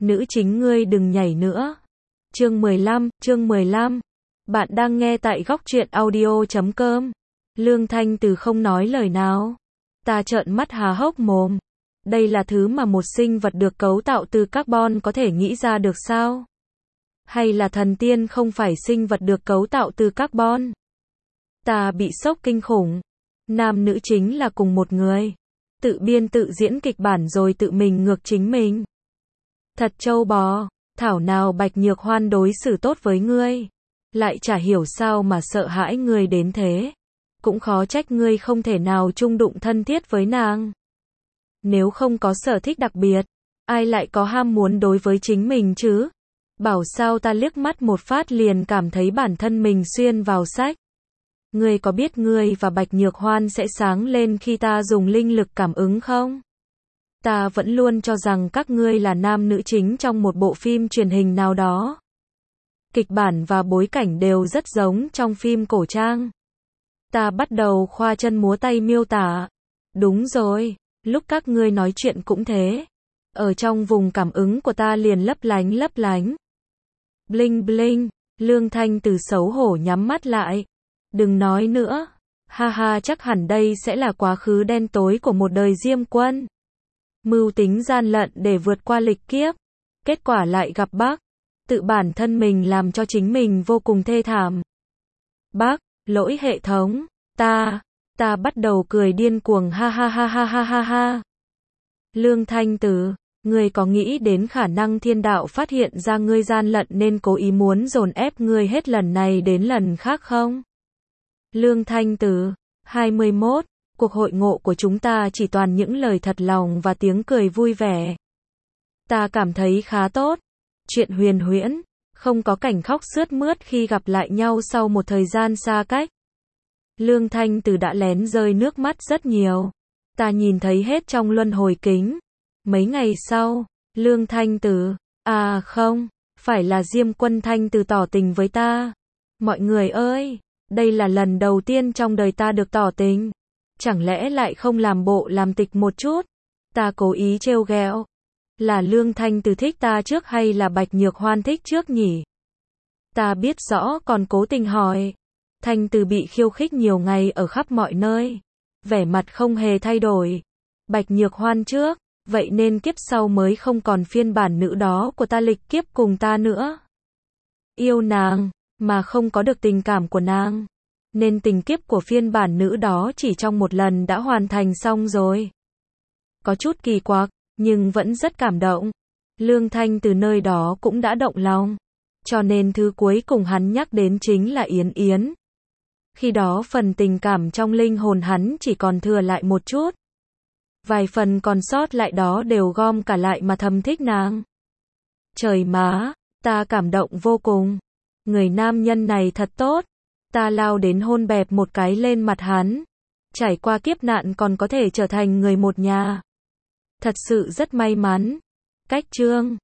Nữ chính ngươi đừng nhảy nữa. Chương 15. Bạn đang nghe tại góc truyện audio.com. Lương Thanh Từ không nói lời nào. Ta trợn mắt há hốc mồm. Đây là thứ mà một sinh vật được cấu tạo từ carbon có thể nghĩ ra được sao? Hay là thần tiên không phải sinh vật được cấu tạo từ carbon? Ta bị sốc kinh khủng. Nam nữ chính là cùng một người. Tự biên tự diễn kịch bản rồi tự mình ngược chính mình. Thật trâu bò, thảo nào Bạch Nhược Hoan đối xử tốt với ngươi. Lại chả hiểu sao mà sợ hãi ngươi đến thế. Cũng khó trách ngươi không thể nào chung đụng thân thiết với nàng. Nếu không có sở thích đặc biệt, ai lại có ham muốn đối với chính mình chứ? Bảo sao ta liếc mắt một phát liền cảm thấy bản thân mình xuyên vào sách. Ngươi có biết ngươi và Bạch Nhược Hoan sẽ sáng lên khi ta dùng linh lực cảm ứng không? Ta vẫn luôn cho rằng các ngươi là nam nữ chính trong một bộ phim truyền hình nào đó. Kịch bản và bối cảnh đều rất giống trong phim cổ trang. Ta bắt đầu khoa chân múa tay miêu tả. Đúng rồi, lúc các ngươi nói chuyện cũng thế. Ở trong vùng cảm ứng của ta liền lấp lánh. Bling bling, Lương Thanh Từ xấu hổ nhắm mắt lại. Đừng nói nữa. Ha ha, chắc hẳn đây sẽ là quá khứ đen tối của một đời Diêm Quân. Mưu tính gian lận để vượt qua lịch kiếp. Kết quả lại gặp bác. Tự bản thân mình làm cho chính mình vô cùng thê thảm. Bác, lỗi hệ thống. Ta bắt đầu cười điên cuồng ha ha ha ha ha ha ha. Lương Thanh Từ, ngươi có nghĩ đến khả năng thiên đạo phát hiện ra ngươi gian lận nên cố ý muốn dồn ép ngươi hết lần này đến lần khác không? Lương Thanh Từ, 21, cuộc hội ngộ của chúng ta chỉ toàn những lời thật lòng và tiếng cười vui vẻ. Ta cảm thấy khá tốt. Chuyện huyền huyễn, không có cảnh khóc sướt mướt khi gặp lại nhau sau một thời gian xa cách. Lương Thanh Từ đã lén rơi nước mắt rất nhiều. Ta nhìn thấy hết trong luân hồi kính. Mấy ngày sau, Lương Thanh Từ, à không, phải là Diêm Quân Thanh Từ tỏ tình với ta. Mọi người ơi, đây là lần đầu tiên trong đời ta được tỏ tình. Chẳng lẽ lại không làm bộ làm tịch một chút? Ta cố ý trêu ghẹo. Là Lương Thanh Từ thích ta trước hay là Bạch Nhược Hoan thích trước nhỉ? Ta biết rõ còn cố tình hỏi. Thanh Từ bị khiêu khích nhiều ngày ở khắp mọi nơi. Vẻ mặt không hề thay đổi. Bạch Nhược Hoan trước, vậy nên kiếp sau mới không còn phiên bản nữ đó của ta lịch kiếp cùng ta nữa. Yêu nàng, mà không có được tình cảm của nàng. Nên tình kiếp của phiên bản nữ đó chỉ trong một lần đã hoàn thành xong rồi. Có chút kỳ quặc, nhưng vẫn rất cảm động. Lương Thanh Từ nơi đó cũng đã động lòng. Cho nên thứ cuối cùng hắn nhắc đến chính là Yến Yến. Khi đó phần tình cảm trong linh hồn hắn chỉ còn thừa lại một chút. Vài phần còn sót lại đó đều gom cả lại mà thầm thích nàng. Trời má, ta cảm động vô cùng. Người nam nhân này thật tốt. Ta lao đến hôn bẹp một cái lên mặt hắn. Trải qua kiếp nạn còn có thể trở thành người một nhà. Thật sự rất may mắn. Cách chương